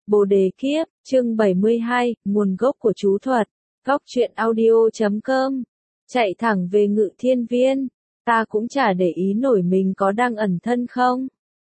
Bồ đề kiếp, chương 72, nguồn gốc của chú thuật. Góc truyện audio.com. Chạy thẳng về Ngự Thiên Viên. Ta cũng chả để ý nổi mình có đang ẩn thân không.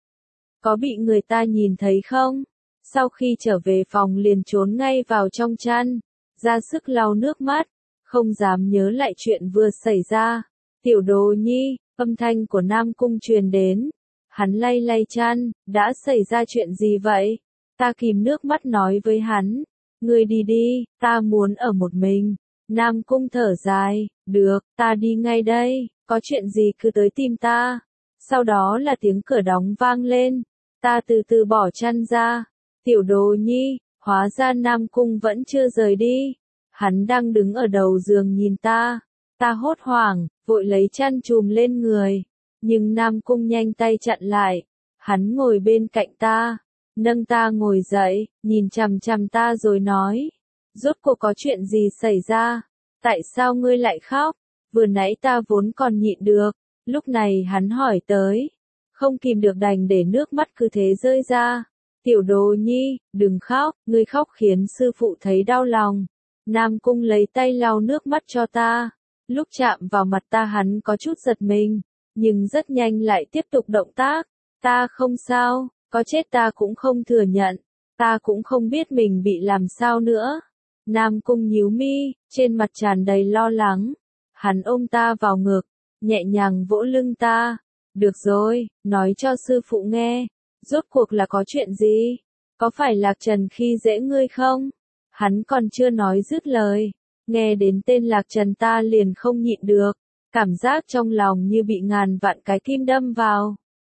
Có bị người ta nhìn thấy không? Sau khi trở về phòng liền trốn ngay vào trong chăn. Ra sức lau nước mắt. Không dám nhớ lại chuyện vừa xảy ra. Tiểu Đồ Nhi, âm thanh của Nam Cung truyền đến. Hắn lay lay chăn, đã xảy ra chuyện gì vậy? Ta kìm nước mắt nói với hắn, ngươi đi đi, ta muốn ở một mình. Nam Cung thở dài, được, ta đi ngay đây, có chuyện gì cứ tới tìm ta. Sau đó là tiếng cửa đóng vang lên, ta từ từ bỏ chăn ra. Tiểu Đồ Nhi, hóa ra Nam Cung vẫn chưa rời đi. Hắn đang đứng ở đầu giường nhìn ta. Ta hốt hoảng, vội lấy chăn trùm lên người. Nhưng Nam Cung nhanh tay chặn lại. Hắn ngồi bên cạnh ta. Nâng ta ngồi dậy, nhìn chằm chằm ta rồi nói. Rốt cuộc có chuyện gì xảy ra? Tại sao ngươi lại khóc? Vừa nãy ta vốn còn nhịn được. Lúc này hắn hỏi tới. Không kìm được đành để nước mắt cứ thế rơi ra. Tiểu Đồ Nhi, đừng khóc, ngươi khóc khiến sư phụ thấy đau lòng. Nam Cung lấy tay lau nước mắt cho ta. Lúc chạm vào mặt ta hắn có chút giật mình. Nhưng rất nhanh lại tiếp tục động tác. Ta không sao. Có chết ta cũng không thừa nhận, ta cũng không biết mình bị làm sao nữa. Nam Cung nhíu mi, trên mặt tràn đầy lo lắng. Hắn ôm ta vào ngực, nhẹ nhàng vỗ lưng ta. Được rồi, nói cho sư phụ nghe, rốt cuộc là có chuyện gì? Có phải Lạc Trần khi dễ ngươi không? Hắn còn chưa nói dứt lời, nghe đến tên Lạc Trần ta liền không nhịn được, cảm giác trong lòng như bị ngàn vạn cái kim đâm vào.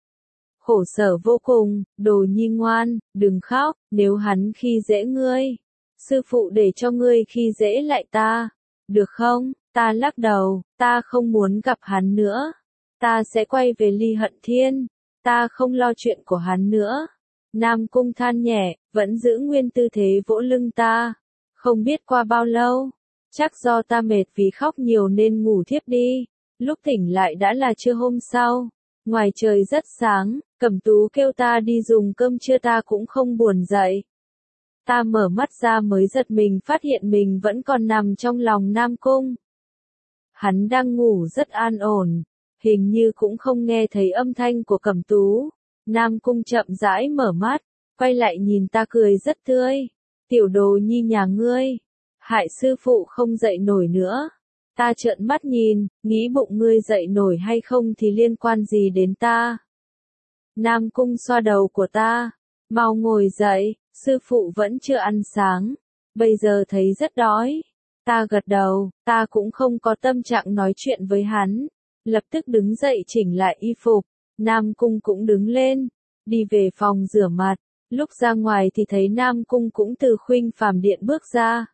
Khổ sở vô cùng, Đồ Nhi ngoan, đừng khóc, nếu hắn khi dễ ngươi. Sư phụ để cho ngươi khi dễ lại ta. Được không? Ta lắc đầu, ta không muốn gặp hắn nữa. Ta sẽ quay về Ly Hận Thiên. Ta không lo chuyện của hắn nữa. Nam Cung than nhẹ, vẫn giữ nguyên tư thế vỗ lưng ta. Không biết qua bao lâu. Chắc do ta mệt vì khóc nhiều nên ngủ thiếp đi. Lúc tỉnh lại đã là trưa hôm sau. Ngoài trời rất sáng, Cẩm Tú kêu ta đi dùng cơm trưa ta cũng không buồn dậy. Ta mở mắt ra mới giật mình phát hiện mình vẫn còn nằm trong lòng Nam Cung. Hắn đang ngủ rất an ổn, hình như cũng không nghe thấy âm thanh của Cẩm Tú. Nam Cung chậm rãi mở mắt, quay lại nhìn ta cười rất tươi. Tiểu Đồ Nhi nhà ngươi, hại sư phụ không dậy nổi nữa. Ta trợn mắt nhìn, nghĩ bụng ngươi dậy nổi hay không thì liên quan gì đến ta. Nam Cung xoa đầu của ta, mau ngồi dậy, sư phụ vẫn chưa ăn sáng, bây giờ thấy rất đói. Ta gật đầu, ta cũng không có tâm trạng nói chuyện với hắn, lập tức đứng dậy chỉnh lại y phục. Nam Cung cũng đứng lên, đi về phòng rửa mặt, lúc ra ngoài thì thấy Nam Cung cũng từ Khuynh Phàm Điện bước ra.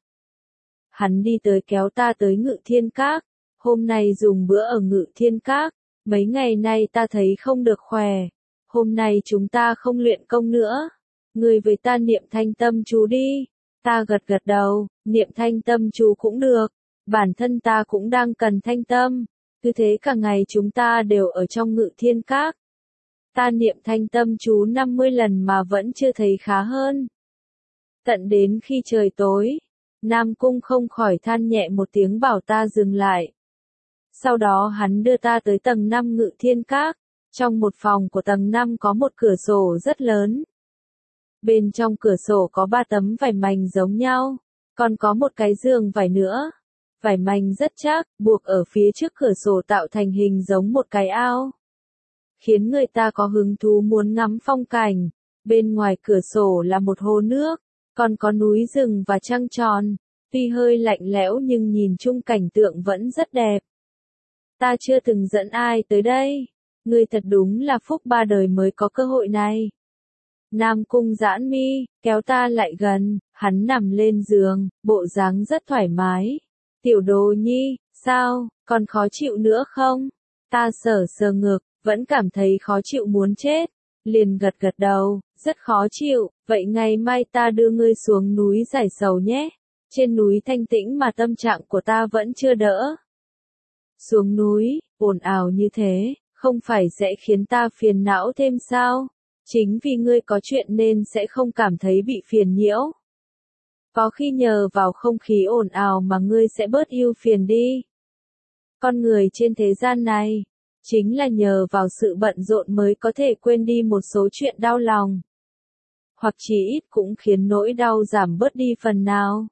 Hắn đi tới kéo ta tới Ngự Thiên Các, hôm nay dùng bữa ở Ngự Thiên Các, mấy ngày nay ta thấy không được khỏe, hôm nay chúng ta không luyện công nữa, người với ta niệm thanh tâm chú đi. Ta gật gật đầu, niệm thanh tâm chú cũng được, bản thân ta cũng đang cần thanh tâm, cứ thế cả ngày chúng ta đều ở trong Ngự Thiên Các. Ta niệm thanh tâm chú 50 lần mà vẫn chưa thấy khá hơn. Tận đến khi trời tối, Nam Cung không khỏi than nhẹ một tiếng bảo ta dừng lại. Sau đó hắn đưa ta tới tầng 5 Ngự Thiên Các. Trong một phòng của tầng 5 có một cửa sổ rất lớn. Bên trong cửa sổ có 3 tấm vải mành giống nhau, còn có một cái giường vải nữa. Vải mành rất chắc, buộc ở phía trước cửa sổ tạo thành hình giống một cái ao, khiến người ta có hứng thú muốn ngắm phong cảnh. Bên ngoài cửa sổ là một hồ nước, còn có núi rừng và trăng tròn, tuy hơi lạnh lẽo nhưng nhìn chung cảnh tượng vẫn rất đẹp. Ta chưa từng dẫn ai tới đây, ngươi thật đúng là phúc ba đời mới có cơ hội này. Nam Cung giãn mi, kéo ta lại gần, hắn nằm lên giường, bộ dáng rất thoải mái. Tiểu Đồ Nhi, sao, còn khó chịu nữa không? Ta sờ sờ ngực, vẫn cảm thấy khó chịu muốn chết. Liền gật gật đầu, rất khó chịu, vậy ngày mai ta đưa ngươi xuống núi giải sầu nhé. Trên núi thanh tĩnh mà tâm trạng của ta vẫn chưa đỡ. Xuống núi, ồn ào như thế, không phải sẽ khiến ta phiền não thêm sao? Chính vì ngươi có chuyện nên sẽ không cảm thấy bị phiền nhiễu. Có khi nhờ vào không khí ồn ào mà ngươi sẽ bớt ưu phiền đi. Con người trên thế gian này, chính là nhờ vào sự bận rộn mới có thể quên đi một số chuyện đau lòng. Hoặc chỉ ít cũng khiến nỗi đau giảm bớt đi phần nào.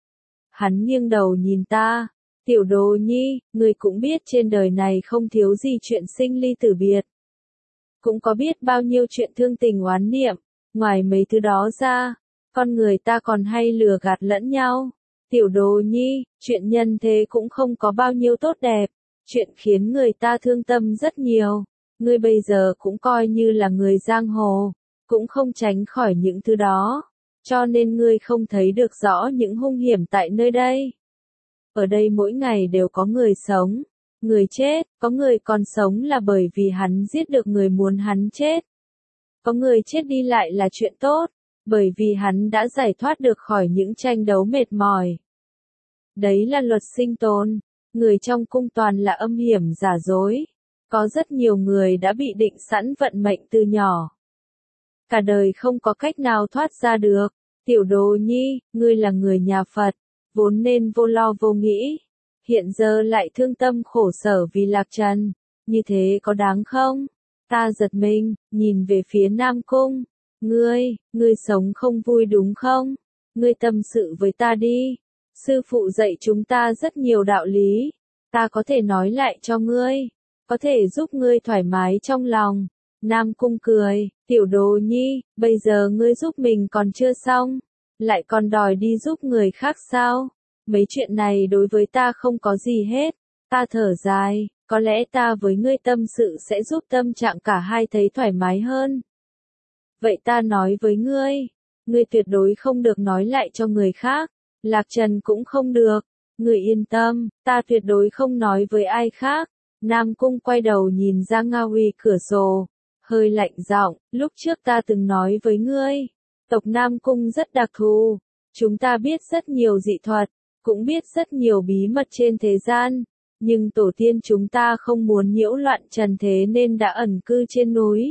Hắn nghiêng đầu nhìn ta, tiểu Đồ Nhi, ngươi cũng biết trên đời này không thiếu gì chuyện sinh ly tử biệt. Cũng có biết bao nhiêu chuyện thương tình oán niệm, ngoài mấy thứ đó ra, con người ta còn hay lừa gạt lẫn nhau. Tiểu Đồ Nhi, chuyện nhân thế cũng không có bao nhiêu tốt đẹp, chuyện khiến người ta thương tâm rất nhiều. Ngươi bây giờ cũng coi như là người giang hồ, cũng không tránh khỏi những thứ đó, cho nên ngươi không thấy được rõ những hung hiểm tại nơi đây. Ở đây mỗi ngày đều có người sống, người chết, có người còn sống là bởi vì hắn giết được người muốn hắn chết. Có người chết đi lại là chuyện tốt, bởi vì hắn đã giải thoát được khỏi những tranh đấu mệt mỏi. Đấy là luật sinh tồn, người trong cung toàn là âm hiểm giả dối. Có rất nhiều người đã bị định sẵn vận mệnh từ nhỏ. Cả đời không có cách nào thoát ra được. Tiểu Đồ Nhi, ngươi là người nhà Phật, vốn nên vô lo vô nghĩ. Hiện giờ lại thương tâm khổ sở vì lạc trần, như thế có đáng không? Ta giật mình, nhìn về phía Nam Cung. Ngươi sống không vui đúng không? Ngươi tâm sự với ta đi. Sư phụ dạy chúng ta rất nhiều đạo lý. Ta có thể nói lại cho ngươi. Có thể giúp ngươi thoải mái trong lòng. Nam Cung cười, tiểu Đồ Nhi, bây giờ ngươi giúp mình còn chưa xong. Lại còn đòi đi giúp người khác sao? Mấy chuyện này đối với ta không có gì hết. Ta thở dài, có lẽ ta với ngươi tâm sự sẽ giúp tâm trạng cả hai thấy thoải mái hơn. Vậy ta nói với ngươi tuyệt đối không được nói lại cho người khác. Lạc Trần cũng không được. Ngươi yên tâm, ta tuyệt đối không nói với ai khác. Nam Cung quay đầu nhìn ra Nga Huy cửa sổ, hơi lạnh giọng, lúc trước ta từng nói với ngươi, tộc Nam Cung rất đặc thù, chúng ta biết rất nhiều dị thuật, cũng biết rất nhiều bí mật trên thế gian, nhưng tổ tiên chúng ta không muốn nhiễu loạn trần thế nên đã ẩn cư trên núi.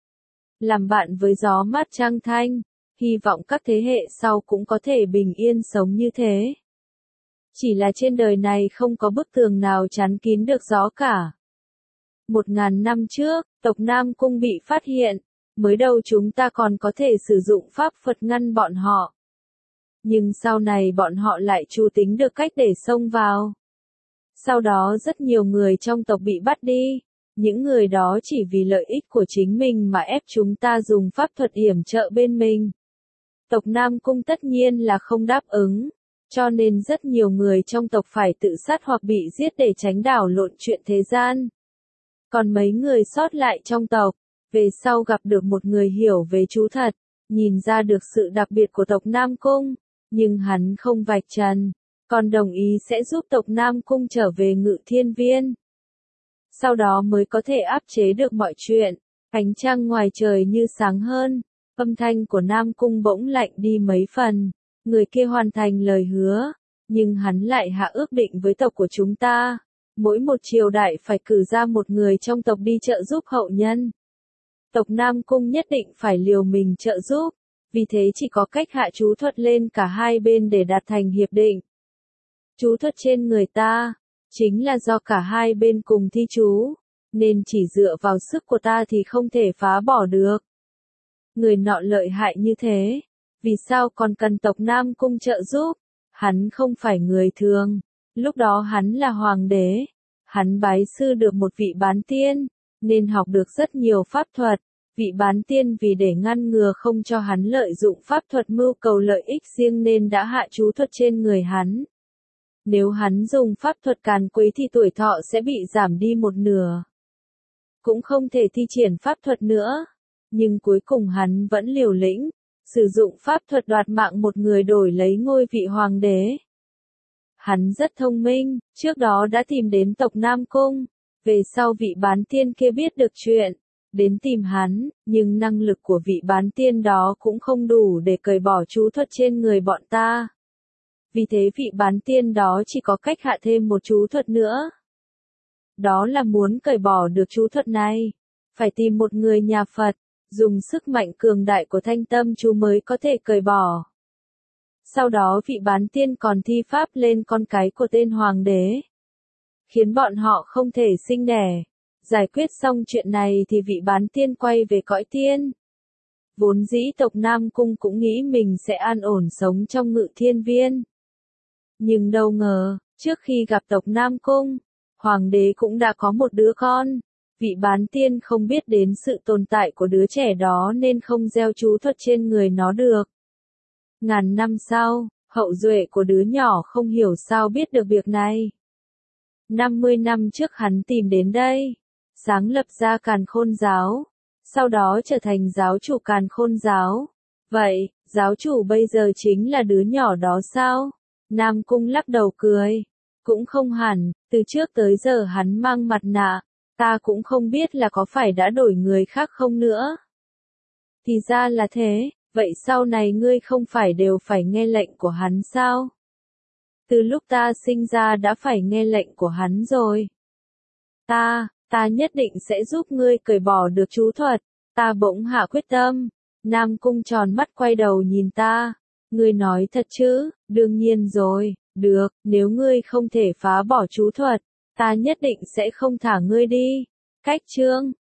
Làm bạn với gió mát trăng thanh, hy vọng các thế hệ sau cũng có thể bình yên sống như thế. Chỉ là trên đời này không có bức tường nào chắn kín được gió cả. 1000 năm trước, tộc Nam Cung bị phát hiện, mới đầu chúng ta còn có thể sử dụng pháp Phật ngăn bọn họ. Nhưng sau này bọn họ lại chủ tính được cách để xông vào. Sau đó rất nhiều người trong tộc bị bắt đi, những người đó chỉ vì lợi ích của chính mình mà ép chúng ta dùng pháp thuật yểm trợ bên mình. Tộc Nam Cung tất nhiên là không đáp ứng. Cho nên rất nhiều người trong tộc phải tự sát hoặc bị giết để tránh đảo lộn chuyện thế gian. Còn mấy người sót lại trong tộc, về sau gặp được một người hiểu về chú thật, nhìn ra được sự đặc biệt của tộc Nam Cung, nhưng hắn không vạch trần, còn đồng ý sẽ giúp tộc Nam Cung trở về Ngự Thiên Viên. Sau đó mới có thể áp chế được mọi chuyện, ánh trăng ngoài trời như sáng hơn, âm thanh của Nam Cung bỗng lạnh đi mấy phần. Người kia hoàn thành lời hứa, nhưng hắn lại hạ ước định với tộc của chúng ta. Mỗi một triều đại phải cử ra một người trong tộc đi trợ giúp hậu nhân. Tộc Nam Cung nhất định phải liều mình trợ giúp, vì thế chỉ có cách hạ chú thuật lên cả hai bên để đạt thành hiệp định. Chú thuật trên người ta, chính là do cả hai bên cùng thi chú, nên chỉ dựa vào sức của ta thì không thể phá bỏ được. Người nọ lợi hại như thế. Vì sao còn cần tộc Nam Cung trợ giúp? Hắn không phải người thường. Lúc đó hắn là hoàng đế. Hắn bái sư được một vị bán tiên, nên học được rất nhiều pháp thuật. Vị bán tiên vì để ngăn ngừa không cho hắn lợi dụng pháp thuật mưu cầu lợi ích riêng nên đã hạ chú thuật trên người hắn. Nếu hắn dùng pháp thuật càn quấy thì tuổi thọ sẽ bị giảm đi một nửa. Cũng không thể thi triển pháp thuật nữa. Nhưng cuối cùng hắn vẫn liều lĩnh. Sử dụng pháp thuật đoạt mạng một người đổi lấy ngôi vị hoàng đế. Hắn rất thông minh, trước đó đã tìm đến tộc Nam Cung. Về sau vị bán tiên kia biết được chuyện, đến tìm hắn, nhưng năng lực của vị bán tiên đó cũng không đủ để cởi bỏ chú thuật trên người bọn ta. Vì thế vị bán tiên đó chỉ có cách hạ thêm một chú thuật nữa. Đó là muốn cởi bỏ được chú thuật này, phải tìm một người nhà Phật, dùng sức mạnh cường đại của thanh tâm chú mới có thể cởi bỏ. Sau đó vị bán tiên còn thi pháp lên con cái của tên hoàng đế, khiến bọn họ không thể sinh đẻ. Giải quyết xong chuyện này thì vị bán tiên quay về cõi tiên. Vốn dĩ tộc Nam Cung cũng nghĩ mình sẽ an ổn sống trong Ngự Thiên Viên. Nhưng đâu ngờ, trước khi gặp tộc Nam Cung, hoàng đế cũng đã có một đứa con. Vị bán tiên không biết đến sự tồn tại của đứa trẻ đó nên không gieo chú thuật trên người nó được. Ngàn năm sau, hậu duệ của đứa nhỏ không hiểu sao biết được việc này. 50 năm trước hắn tìm đến đây, sáng lập ra Càn Khôn Giáo, sau đó trở thành giáo chủ Càn Khôn Giáo. Vậy, giáo chủ bây giờ chính là đứa nhỏ đó sao? Nam Cung lắc đầu cười. Cũng không hẳn, từ trước tới giờ hắn mang mặt nạ, ta cũng không biết là có phải đã đổi người khác không nữa. Thì ra là thế, vậy sau này ngươi không phải đều phải nghe lệnh của hắn sao? Từ lúc ta sinh ra đã phải nghe lệnh của hắn rồi. Ta nhất định sẽ giúp ngươi cởi bỏ được chú thuật. Ta bỗng hạ quyết tâm. Nam Cung tròn mắt quay đầu nhìn ta. Ngươi nói thật chứ? Đương nhiên rồi, được, nếu ngươi không thể phá bỏ chú thuật, ta nhất định sẽ không thả ngươi đi. Cách chương